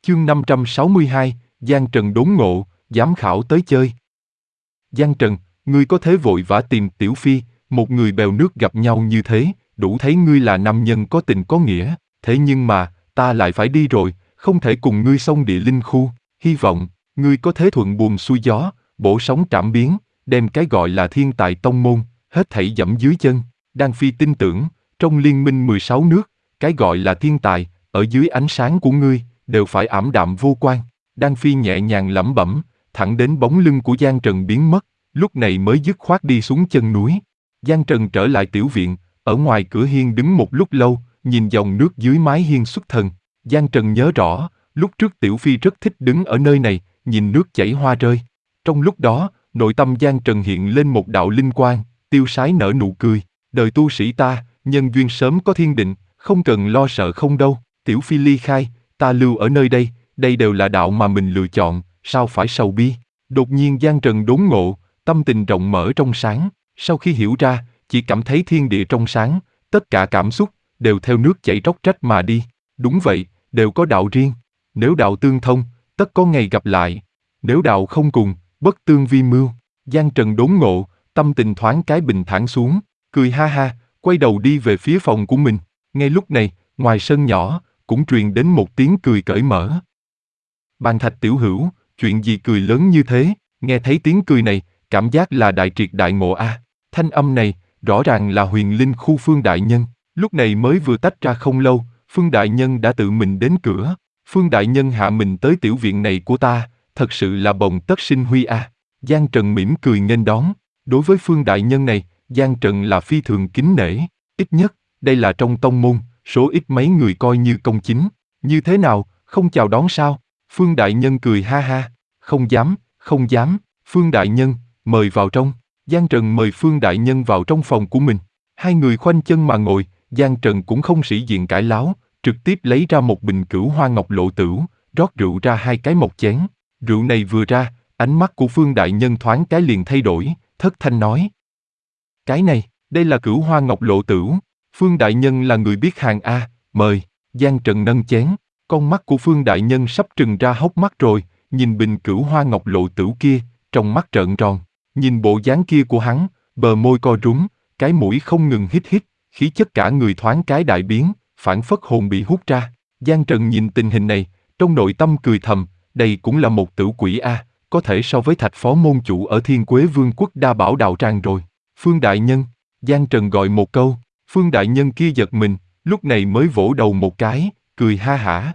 Chương 562, Giang Trần đốn ngộ, giám khảo tới chơi. Giang Trần, ngươi có thế vội vã tìm Tiểu Phi, một người bèo nước gặp nhau như thế, đủ thấy ngươi là nam nhân có tình có nghĩa, thế nhưng mà, ta lại phải đi rồi, không thể cùng ngươi xông địa linh khu, hy vọng, ngươi có thế thuận buồm xuôi gió, bổ sóng trảm biến, đem cái gọi là thiên tài tông môn, hết thảy dẫm dưới chân. Đan Phi tin tưởng, trong liên minh 16 nước, cái gọi là thiên tài, ở dưới ánh sáng của ngươi, đều phải ảm đạm vô quan. Đan Phi nhẹ nhàng lẩm bẩm, thẳng đến bóng lưng của Giang Trần biến mất, lúc này mới dứt khoát đi xuống chân núi. Giang Trần trở lại tiểu viện, ở ngoài cửa hiên đứng một lúc lâu, nhìn dòng nước dưới mái hiên xuất thần. Giang Trần nhớ rõ, lúc trước Tiểu Phi rất thích đứng ở nơi này, nhìn nước chảy hoa rơi. Trong lúc đó, nội tâm Giang Trần hiện lên một đạo linh quang, tiêu sái nở nụ cười. Đời tu sĩ ta, nhân duyên sớm có thiên định, không cần lo sợ không đâu. Tiểu Phi ly khai, ta lưu ở nơi đây, đây đều là đạo mà mình lựa chọn, sao phải sầu bi. Đột nhiên Giang Trần đốn ngộ, tâm tình rộng mở trong sáng, sau khi hiểu ra, chỉ cảm thấy thiên địa trong sáng, tất cả cảm xúc, đều theo nước chảy róc rách mà đi. Đúng vậy, đều có đạo riêng. Nếu đạo tương thông, tất có ngày gặp lại. Nếu đạo không cùng, bất tương vi mưu. Giang Trần đốn ngộ, tâm tình thoáng cái bình thản xuống, cười ha ha, quay đầu đi về phía phòng của mình. Ngay lúc này, ngoài sân nhỏ, cũng truyền đến một tiếng cười cởi mở. Bàn Thạch tiểu hữu, chuyện gì cười lớn như thế? Nghe thấy tiếng cười này, cảm giác là đại triệt đại ngộ a. Thanh âm này, rõ ràng là huyền linh khu Phương đại nhân. Lúc này mới vừa tách ra không lâu, Phương đại nhân đã tự mình đến cửa. Phương đại nhân hạ mình tới tiểu viện này của ta, thật sự là bồng tất sinh huy a. Giang Trần mỉm cười nghênh đón. Đối với Phương đại nhân này, Giang Trần là phi thường kính nể. Ít nhất, đây là trong tông môn, số ít mấy người coi như công chính. Như thế nào, không chào đón sao? Phương đại nhân cười ha ha. Không dám, không dám. Phương đại nhân, mời vào trong. Giang Trần mời Phương đại nhân vào trong phòng của mình. Hai người khoanh chân mà ngồi, Giang Trần cũng không sĩ diện cãi láo, trực tiếp lấy ra một bình Cửu Hoa Ngọc Lộ Tửu, rót rượu ra hai cái một chén. Rượu này vừa ra, ánh mắt của Phương đại nhân thoáng cái liền thay đổi, thất thanh nói. Cái này, đây là Cửu Hoa Ngọc Lộ Tửu. Phương đại nhân là người biết hàng a, mời. Giang Trần nâng chén, con mắt của Phương đại nhân sắp trừng ra hốc mắt rồi, nhìn bình Cửu Hoa Ngọc Lộ Tửu kia, trong mắt trợn tròn. Nhìn bộ dáng kia của hắn, bờ môi co rúm, cái mũi không ngừng hít hít, khí chất cả người thoáng cái đại biến, phảng phất hồn bị hút ra. Giang Trần nhìn tình hình này, trong nội tâm cười thầm, đây cũng là một tử quỷ a, có thể so với Thạch phó môn chủ ở Thiên Quế Vương quốc Đa Bảo đạo tràng rồi. Phương đại nhân, Giang Trần gọi một câu, Phương đại nhân kia giật mình, lúc này mới vỗ đầu một cái, cười ha hả.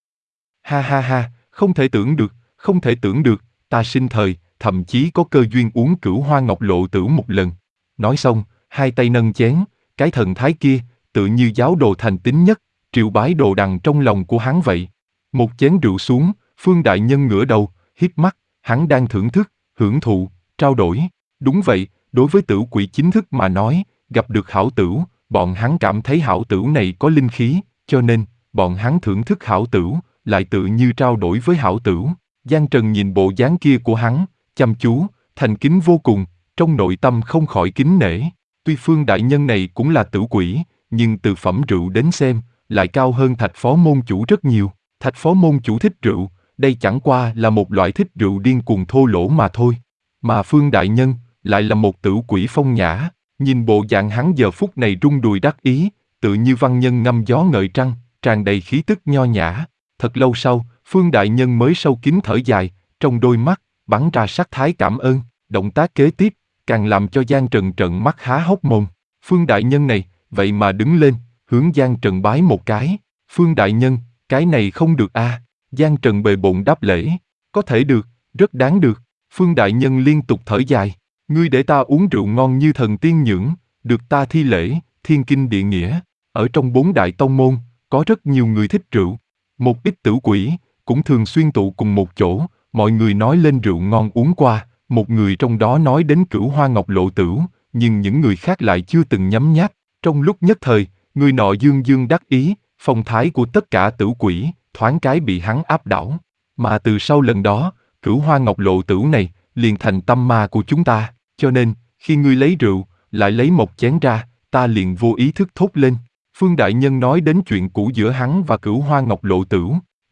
Ha ha ha, không thể tưởng được, không thể tưởng được, ta sinh thời, thậm chí có cơ duyên uống Cửu Hoa Ngọc Lộ Tửu một lần. Nói xong, hai tay nâng chén, cái thần thái kia, tự như giáo đồ thành tín nhất, triều bái đồ đằng trong lòng của hắn vậy. Một chén rượu xuống, Phương đại nhân ngửa đầu, híp mắt, hắn đang thưởng thức, hưởng thụ, trao đổi. Đúng vậy, đối với tửu quỷ chính thức mà nói, gặp được hảo tửu, bọn hắn cảm thấy hảo tửu này có linh khí, cho nên, bọn hắn thưởng thức hảo tửu, lại tự như trao đổi với hảo tửu. Giang Trần nhìn bộ dáng kia của hắn, chăm chú, thành kính vô cùng, trong nội tâm không khỏi kính nể. Tuy Phương đại nhân này cũng là tử quỷ, nhưng từ phẩm rượu đến xem, lại cao hơn Thạch phó môn chủ rất nhiều. Thạch phó môn chủ thích rượu, đây chẳng qua là một loại thích rượu điên cuồng thô lỗ mà thôi. Mà Phương đại nhân, lại là một tử quỷ phong nhã, nhìn bộ dạng hắn giờ phút này rung đùi đắc ý, tự như văn nhân ngâm gió ngợi trăng, tràn đầy khí tức nho nhã. Thật lâu sau, Phương đại nhân mới sâu kín thở dài, trong đôi mắt, bắn ra sắc thái cảm ơn. Động tác kế tiếp, càng làm cho Giang Trần trợn mắt há hốc mồm. Phương đại nhân này, vậy mà đứng lên, hướng Giang Trần bái một cái. Phương đại nhân, cái này không được a. Giang Trần bề bộn đáp lễ, có thể được, rất đáng được. Phương đại nhân liên tục thở dài, ngươi để ta uống rượu ngon như thần tiên nhưỡng, được ta thi lễ, thiên kinh địa nghĩa. Ở trong 4 đại tông môn, có rất nhiều người thích rượu. Một ít tử quỷ, cũng thường xuyên tụ cùng một chỗ, mọi người nói lên rượu ngon uống qua, một người trong đó nói đến Cửu Hoa Ngọc Lộ Tửu, nhưng những người khác lại chưa từng nhấm nháp. Trong lúc nhất thời, người nọ dương dương đắc ý, phong thái của tất cả tử quỷ, thoáng cái bị hắn áp đảo. Mà từ sau lần đó, Cửu Hoa Ngọc Lộ Tửu này, liền thành tâm ma của chúng ta, cho nên, khi ngươi lấy rượu, lại lấy một chén ra, ta liền vô ý thức thốt lên. Phương đại nhân nói đến chuyện cũ giữa hắn và Cửu Hoa Ngọc Lộ Tửu.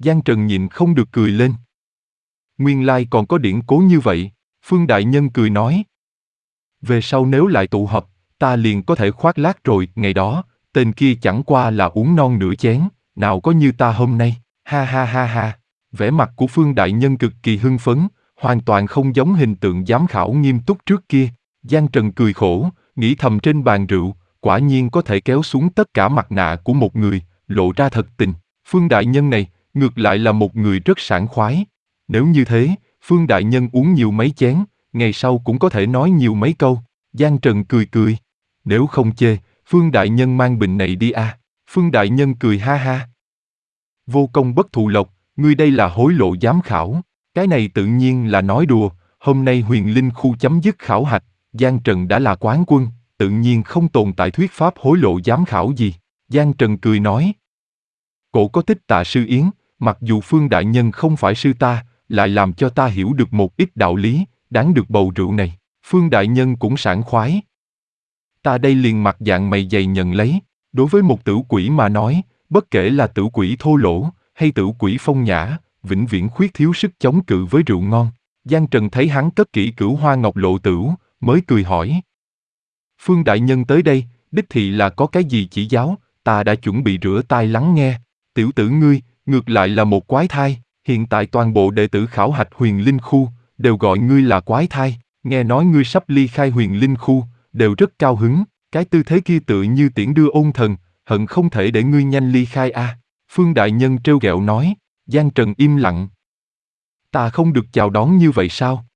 Giang Trần nhịn không được cười lên. Nguyên lai còn có điển cố như vậy, Phương Đại Nhân cười nói. Về sau nếu lại tụ họp, ta liền có thể khoác lác rồi, ngày đó, tên kia chẳng qua là uống non nửa chén, nào có như ta hôm nay, ha ha ha ha. Vẻ mặt của Phương Đại Nhân cực kỳ hưng phấn, hoàn toàn không giống hình tượng giám khảo nghiêm túc trước kia. Giang Trần cười khổ, nghĩ thầm trên bàn rượu, quả nhiên có thể kéo xuống tất cả mặt nạ của một người, lộ ra thật tình. Phương Đại Nhân này, ngược lại là một người rất sảng khoái. Nếu như thế, Phương Đại Nhân uống nhiều mấy chén, ngày sau cũng có thể nói nhiều mấy câu. Giang Trần cười cười. Nếu không chê, Phương Đại Nhân mang bình này đi a. Phương Đại Nhân cười ha ha. Vô công bất thụ lộc, ngươi đây là hối lộ giám khảo. Cái này tự nhiên là nói đùa, hôm nay Huyền Linh khu chấm dứt khảo hạch, Giang Trần đã là quán quân, tự nhiên không tồn tại thuyết pháp hối lộ giám khảo gì. Giang Trần cười nói. Cổ có tích Tạ Sư Yến, mặc dù Phương Đại Nhân không phải sư ta, lại làm cho ta hiểu được một ít đạo lý, đáng được bầu rượu này. Phương Đại Nhân cũng sảng khoái. Ta đây liền mặt dạng mày dày nhận lấy. Đối với một tử quỷ mà nói, bất kể là tử quỷ thô lỗ, hay tử quỷ phong nhã, vĩnh viễn khuyết thiếu sức chống cự với rượu ngon. Giang Trần thấy hắn cất kỹ Cửu Hoa Ngọc Lộ Tửu, mới cười hỏi. Phương Đại Nhân tới đây, đích thị là có cái gì chỉ giáo, ta đã chuẩn bị rửa tai lắng nghe. Tiểu tử ngươi, ngược lại là một quái thai, hiện tại toàn bộ đệ tử khảo hạch Huyền Linh khu, đều gọi ngươi là quái thai, nghe nói ngươi sắp ly khai Huyền Linh khu, đều rất cao hứng, cái tư thế kia tự như tiễn đưa ôn thần, hận không thể để ngươi nhanh ly khai a. Phương Đại Nhân trêu ghẹo nói. Giang Trần im lặng. Ta không được chào đón như vậy sao?